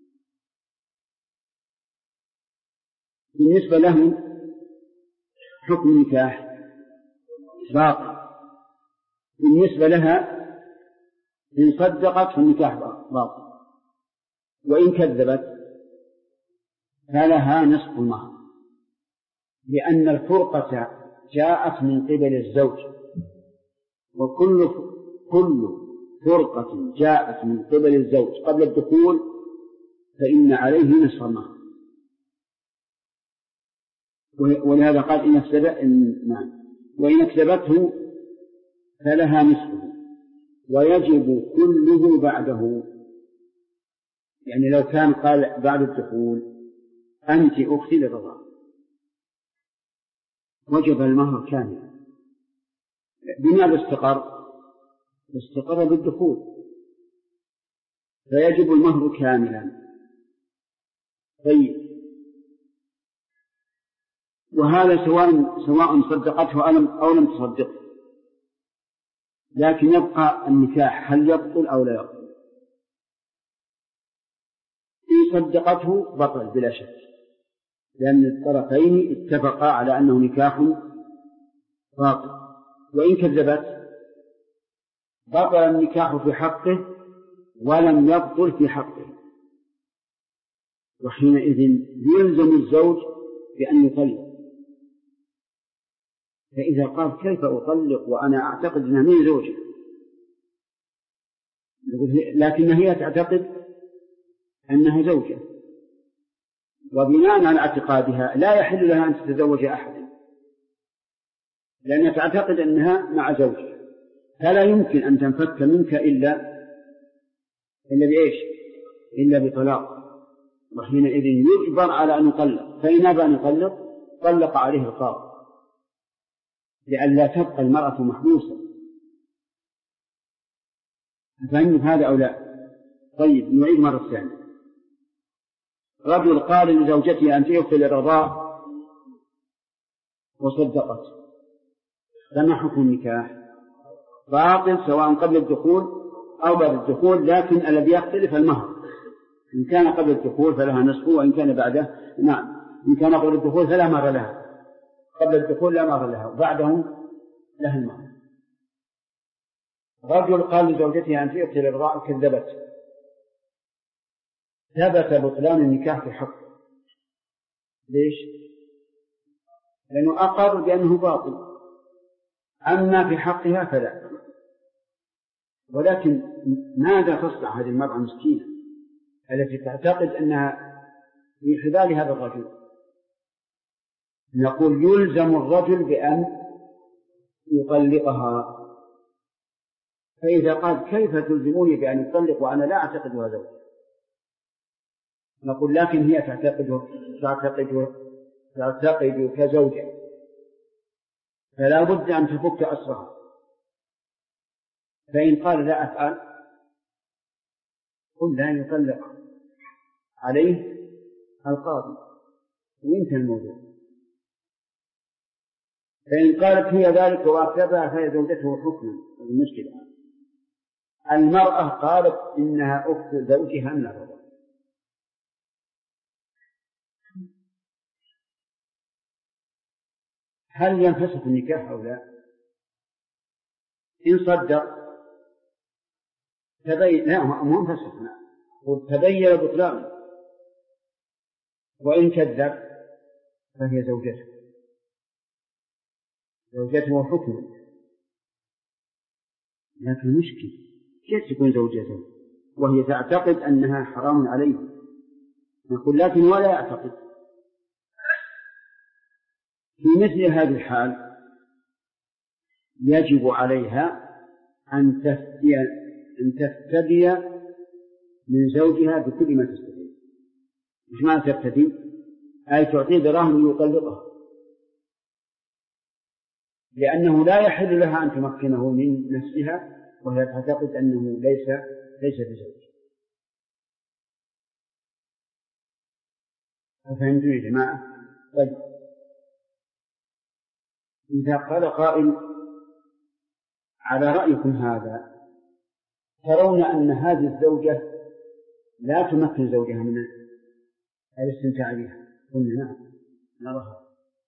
بالنسبة له حكم النكاح باطل، بالنسبة لها إن صدقت فالنكاح باطل، وإن كذبت فلها نصف المهر، لأن الفرقة جاءت من قبل الزوج، وكل فرقة جاءت من قبل الزوج قبل الدخول فإن عليه نصف المهر. ولهذا قال وإن أكذبته فلها نصفه ويجب كله بعده. يعني لو كان قال بعد الدخول أنت أختي للرضاع وجب المهر كاملا. بماذا استقر بالدخول فيجب المهر كاملا. طيب وهذا سواء صدقته أو لم تصدقه، لكن يبقى النكاح هل يبطل أو لا يبطل؟ إن صدقته بطل بلا شك، لأن الطرفين اتفقا على أنه نكاح باطل. وإن كذبت بطل النكاح في حقه ولم يبطل في حقه، وحينئذ يلزم الزوج بأن يطلق. فإذا قال كيف أطلق وأنا أعتقد أنها من زوجي، لكن هي تعتقد أنها زوجة، وبناء على اعتقادها لا يحل لها أن تتزوج أحدا، لأنها تعتقد أنها مع زوجها. فلا يمكن أن تنفك منك إلا بإيش؟ إلا بطلاق، وحينئذ يجبر على أن يطلق، فإن أبى أن يطلق طلق عليه القاضي لئلا تبقى المرأة محبوسة. فهمت هذا أو لا؟ طيب نعيد مرة ثانية. رجل قال لزوجته أنت يغفل الرضاع وصدقت، فما حكم النكاح؟ باطل سواء قبل الدخول أو بعد الدخول، لكن الذي يختلف المهر، إن كان قبل الدخول فلها نصف، وإن كان بعده نعم، إن كان قبل الدخول فلا مهر لها، قبل الدخول لا مهر لها، وبعده لها المهر. رجل قال لزوجته أنت يغفل الرضاع كذبت، ثبت بطلان النكاح في حقه. ليش؟ لأنه أقر بأنه باطل، أما في حقها فلا. ولكن ماذا تصنع هذه المرأة المسكينة التي تعتقد أنها في حبال هذا الرجل؟ نقول يلزم الرجل بأن يطلقها. فإذا قال كيف تلزموني بأن يطلق وأنا لا أعتقد هذا؟ نقول لكن هي تعتقد كزوجة، فلا بد أن تفك أسرها. فإن قال لا أفعل قل لا يطلق عليه القاضي وينتهي الموضوع. فإن قالت هي ذلك وأكذبها فهي زوجته حكما. المشكلة المرأة قالت إنها أخت زوجها من الرضا، هل ينفسخ النكاح أو لا؟ إن صدق تبين، لا مو انفسخ، تبين بطلانه، وإن كذب فهي زوجته حكما. لكن مشكلة كيف تكون زوجته وهي تعتقد أنها حرام عليه؟ نقول لكن ولا يعتقد. في مثل هذه الحال يجب عليها أن تفتدي من زوجها بكل ما تستطيع. مش معنى تفتدي؟ أي تعطيه دراهم ليطلقها، لأنه لا يحل لها أن تمكنه من نفسها وهي تعتقد أنه ليس بزوج. أفهمتم يا جماعة؟ طيب إذا قال قائل على رأيكم هذا ترون أن هذه الزوجة لا تمكن زوجها من الاستمتاع بها؟ قلنا نعم نراها.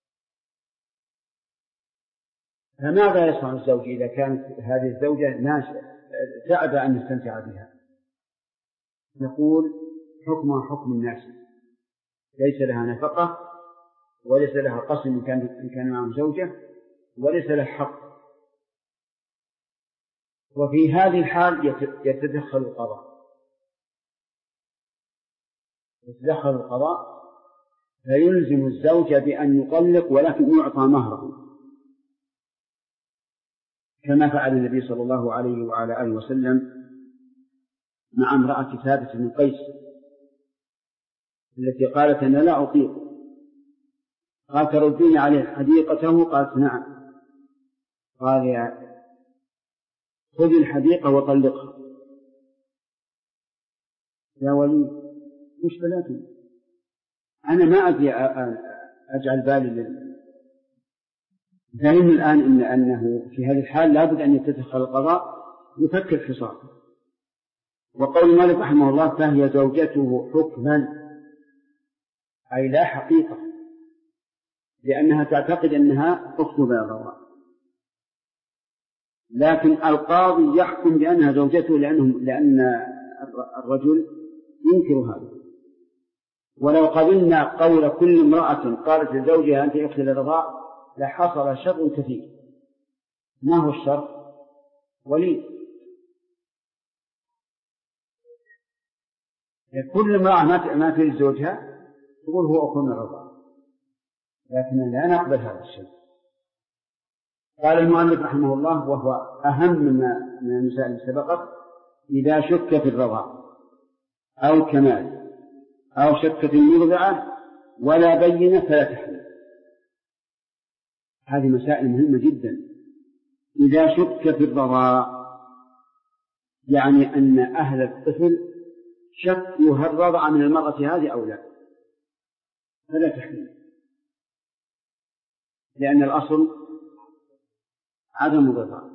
فماذا يصنع الزوج إذا كانت هذه الزوجة تأبى أن يستمتع بها؟ نقول حكمها حكم الناس، ليس لها نفقة وليس لها قسم إن كان معه زوجة وليس لها حق. وفي هذه الحال يتدخل القضاء فيلزم الزوج بأن يطلق ولكن يعطى مهره، كما فعل النبي صلى الله عليه وعلى آله وسلم مع امرأة ثابت بن قيس التي قالت أنا لا أطيق. قال تردين عليه حديقته؟ قالت نعم. قال يا خذ الحديقة وطلقها. يا ولي مش بلاتي، أنا ما أدري أجعل بالي فهم الآن أنه في هذه الحال لابد أن يتدخل القضاء يفك الخصام. وقول مالك رحمه الله فهي زوجته حكما أي لا حقيقة، لأنها تعتقد أنها أخت بابها، لكن القاضي يحكم بأنها زوجته لأن الرجل ينكر هذا. ولو قبلنا قول كل امرأة قالت لزوجها أنت أخت الرضاع لحصل شر كثير. ما هو الشر؟ ولي كل امرأة ما في زوجها تقول هو أخونا الرضاع، لكن لا نقبل هذا الشيء. قال المؤلف رحمه الله وهو أهم من المسائل التي سبقت: إذا شك في الرضاع أو كمال أو شك في المرضعة ولا بينة فلا تحريم. هذه مسائل مهمة جدا. إذا شك في الرضاع يعني أن أهل الطفل شكوا هل رضع من المرأة هذه أو لا فلا تحريم، لأن الأصل عدم الرضاع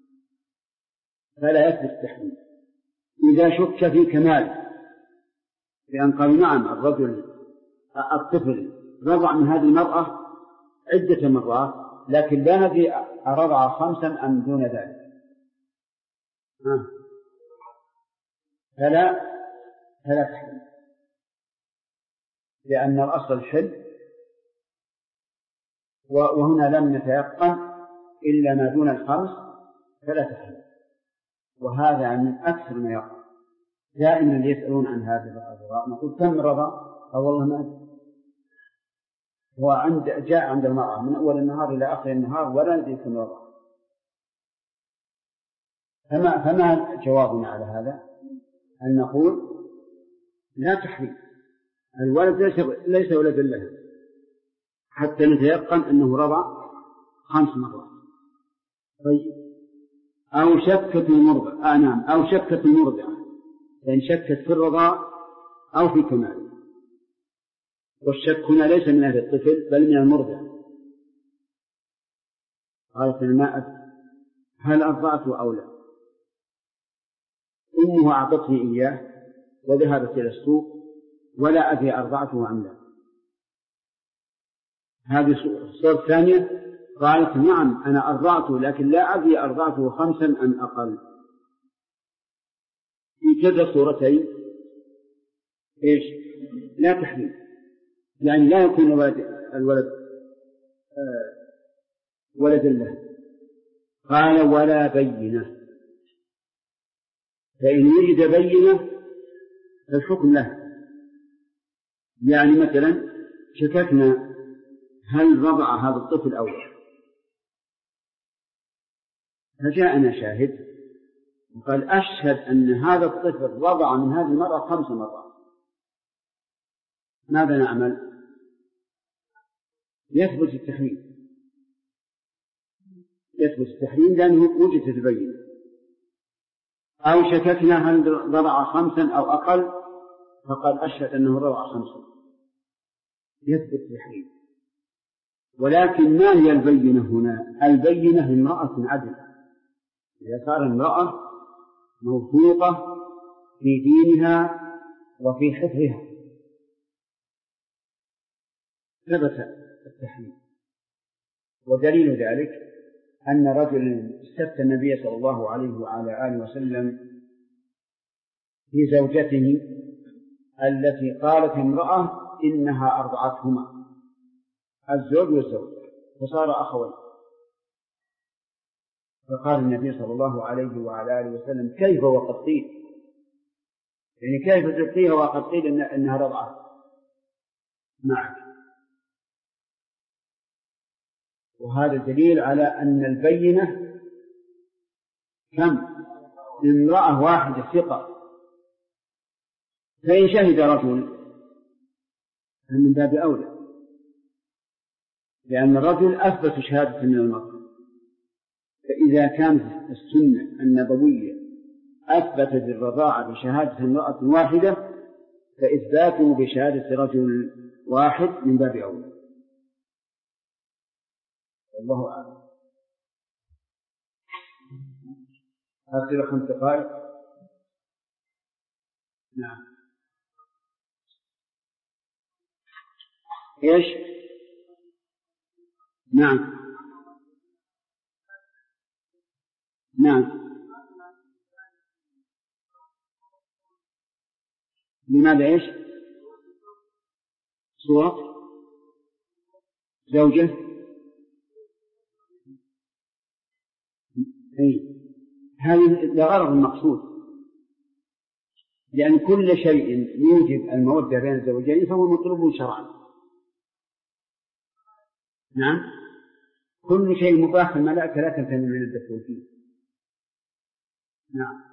فلا يثبت التحريم. إذا شك في كمال لأن قالوا نعم الطفل رضع من هذه المرأة عدة مرات لكن لا ندري أرضع 5 أم دون ذلك فلا تحريم، لأن الأصل الحل وهنا لم نتيقن إلا ما دون 5 فلا تحريم. وهذا من أكثر ما يقع. دائما اللي يسألون عن هذا الرضاع نقول كم رضع؟ والله ما أدري. هو جاء عند المرأة من أول النهار إلى آخر النهار ولا ندري كم رضع. فما جوابنا على هذا؟ أن نقول لا تحريم، الولد ليس ولدا له حتى نتيقن أنه رضع 5 مرات. طيب أو شك في المرضع أو شك في المرضعة، لأن شكت في الرضاع أو في كمال، والشك هنا ليس من أهل الطفل بل من المرضع. قالت الماء هل أرضعته أو لا؟ أمه أعطتني إياه وذهبت إلى السوق ولا أدري أرضعته أم لا. هذه الصورة الثانية قالت نعم أنا أرضعته لكن لا أدري أرضعته 5 أم أقل. في كذا صورتين إيش؟ لا تحريم، يعني لا يكون الولد ولدا له. قال ولا بينة، فإن وجد بينة فالحكم له. يعني مثلا شككنا هل رضع هذا الطفل أو لا، فجاءنا شاهد وقال أشهد أن هذا الطفل رضع من هذه المرأة 5 مرات. ماذا نعمل؟ يثبت التحريم لأنه وجدت البينة. أو شككنا هل رضع 5 أو أقل فقال أشهد أنه رضع 5، يثبت التحريم. ولكن ما هي البينة هنا؟ البينة امرأة عدل. إذا صار امرأة موثوقة في دينها وفي حفظها ثبت التحريم. ودليل ذلك أن رجل استفتى النبي صلى الله عليه وعلى آله وسلم في زوجته التي قالت امرأة إنها أرضعتهما، الزوج والزوج، فصار أخوين. فقال النبي صلى الله عليه وعلى آله وسلم كيف وقد قيل؟ يعني كيف تبقيها وقد قيل إنها رضعت معك؟ وهذا دليل على أن البينة كم؟ امرأة واحدة ثقة. فإن شهد رجل فمن باب أولى، لأن الرجل أثبت شهادة من المرأة. فإذا كانت السنة النبوية أثبتت الرضاعة بشهادة امرأة واحدة فإثباته بشهادة رجل واحد من باب أولى. والله أعلم. أصل 5 دقائق. نعم. إيش؟ نعم. لماذا إيش؟ صورة زوجة. هذه لغرض المقصود، لأن كل شيء يوجب المودة بين الزوجين فهو مطلوب شرعا. نعم، كل شيء مباح الملائكة لا تمتنع من الدخول فيه. نعم.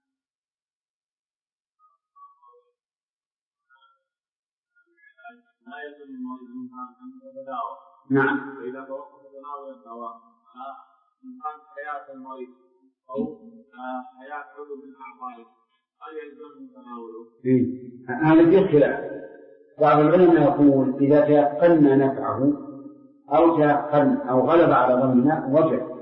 نعم. فإذا توقف تناول الدواء من حياة المريض أو حياة عضو من أعضائه هل يلزم تناوله؟ هذا فيه خلاف. بعض العلماء يقول إذا تيقنا نفعه أو تيقن أو غلب على ظننا وجب،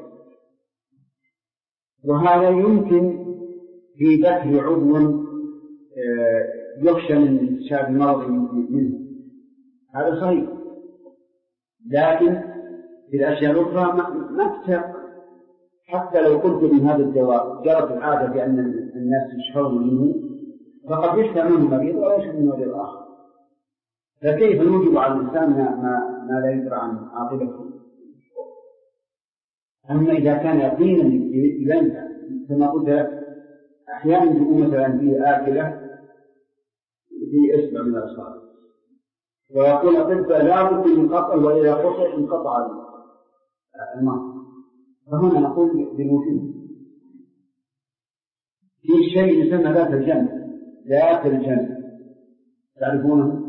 وهذا يمكن في ذكر عضو يخشى من انتشار المرض منه، هذا صحيح. لكن في الأشياء الأخرى ما تتيقن. حتى لو قلت من هذا الدواء جرت العادة بأن الناس يشفون منه، فقد يشفى منه مريض ولا يشفى منه مريض آخر، فكيف نوجب على الإنسان ما لا يدرى عن عاقبته؟ أما إذا كان يقينا ينفع كما قلت لك، أحيانا تكون مثلا فيه آكلة في إصبع من الأصابع ويقول الأطباء لا بد من قطع، وإذا قطع انقطع الماء، فهنا نقول بالوجود. في شيء يسمى ذات الجنب. ذات الجنب تعرفونه؟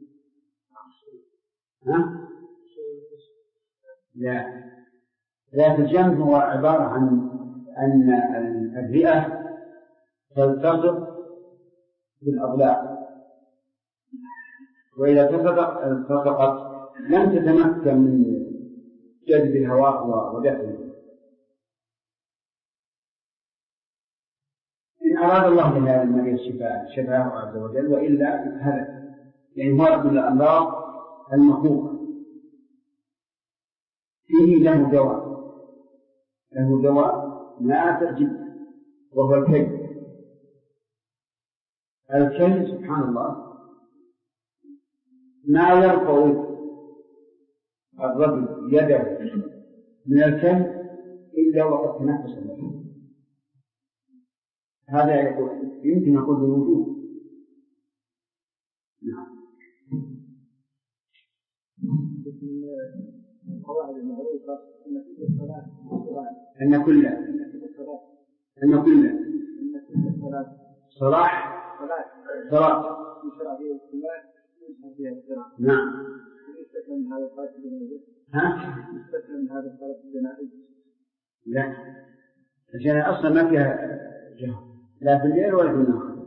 ها؟ لا. ذات الجنب هو عبارة عن أن الرئة تلتصق بالأضلاع، وإذا التصقت لم تتمكن من جذب الهواء ودفعه. إن أراد الله لهذا المريض الشفاء شفاه عز وجل، وإلا هذا يعني هو من الأمراض المخوفة. فيه له دواء نافع جدا وهو الكي. سبحان الله ما يرفع الرجل يده من الكي إلا وقد تنفس له. هذا يمكن نقول بالوجود. نعم. القواعد المعروفة أن كل صلاح نعم. يستخدم هذا الصلاة الجنائية. يستخدم هذا الصلاة الجنائية. لا، عشان أصلا ما فيها جهر لا في الليل ولا في النهار.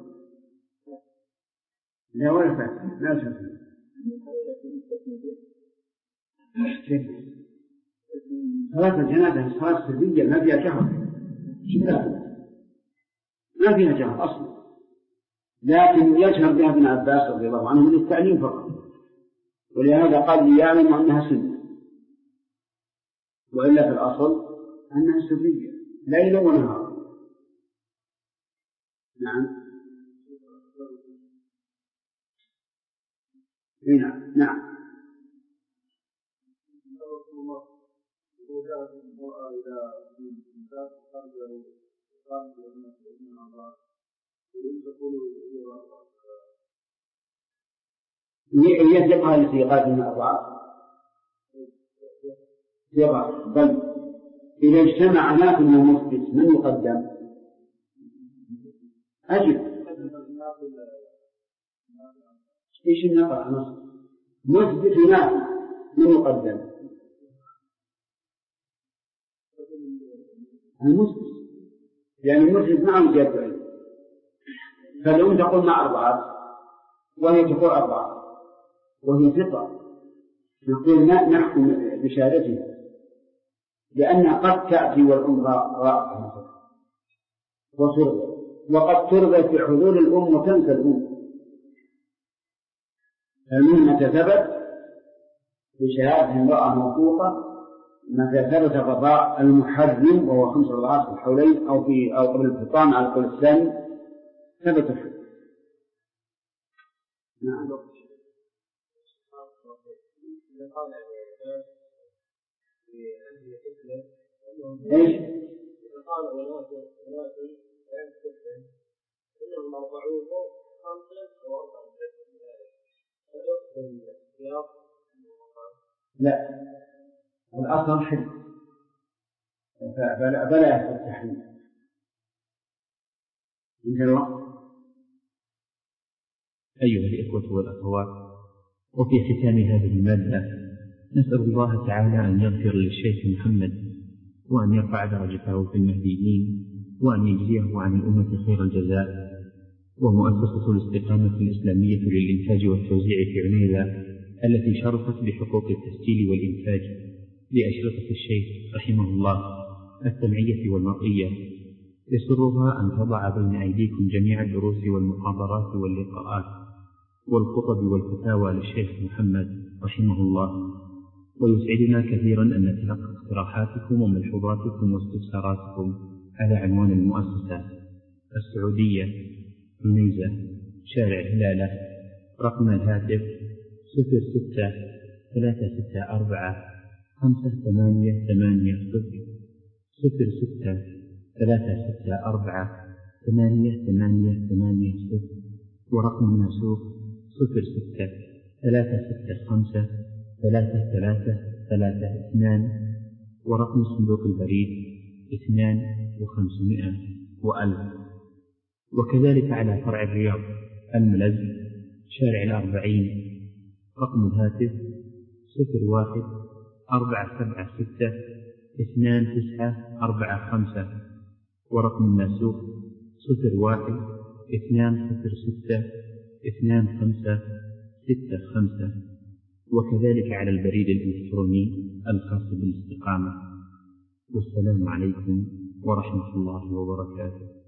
لا ولا فاتح لا شيء. صلاة الجنازة صلاة سرية ما فيها جهر، ما فيها جهر أصلا، لكن يجهر بها ابن عباس رضي الله عنه من التعليم فقط، ولهذا قال ليعلم أنها سنة، وإلا في الأصل أنها سرية ليل ونهار. نعم. نعم. يجب هذه الصيغات من أربعة صيغة، بل إذا اجتمع ناس من المثبت من يقدم؟ أجب. إيش النقل نص مثبت ناس من يقدم؟ المثبت، يعني المثبت معه جاب، فالأم تقول مع أربعة وهي تقول أربعة وهي ثقة، نقول نحكم بشهادتها، لأنها قد تأتي والأم غائبة مثلا وترضى، وقد ترضى في حضور الأم وتنسى الأم. فمن ثبت بشهادة امرأة موثوقة متى ثبت الرضاع المحرم وهو 5 رضعات في الحولين أو قبل الفطام على القول الثاني ثبت الحكم. نعم. ايش؟ لا، الأصل حل فلا يحصل التحريم. انتهى الوقت. أيها الإخوة والأخوات، وفي ختام هذه المادة نسأل الله تعالى أن يغفر للشيخ محمد، وأن يرفع درجته في المهديين، وأن يجزيه عن الأمة خير الجزاء. ومؤسسة الاستقامة الإسلامية للإنتاج والتوزيع في عنيزة التي شرفت بحقوق التسجيل والإنتاج لأشرطة الشيخ رحمه الله السمعية والمرئية، يسرها أن تضع بين أيديكم جميع الدروس والمحاضرات واللقاءات والخطب والفتاوى للشيخ محمد رحمه الله. ويسعدنا كثيرا أن نتلقى اقتراحاتكم وملحوظاتكم واستفساراتكم على عنوان المؤسسة: السعودية، عنيزة، شارع هلالة، رقم الهاتف 0636458860 ورقم الناسوخ 0636653332 ورقم صندوق البريد 2500 و1000. وكذلك على فرع الرياض الملز، شارع الأربعين، رقم الهاتف 01-476-2945 ورقم الناسوخ 01-206-2565. وكذلك على البريد الإلكتروني الخاص بالاستقامة. والسلام عليكم ورحمة الله وبركاته.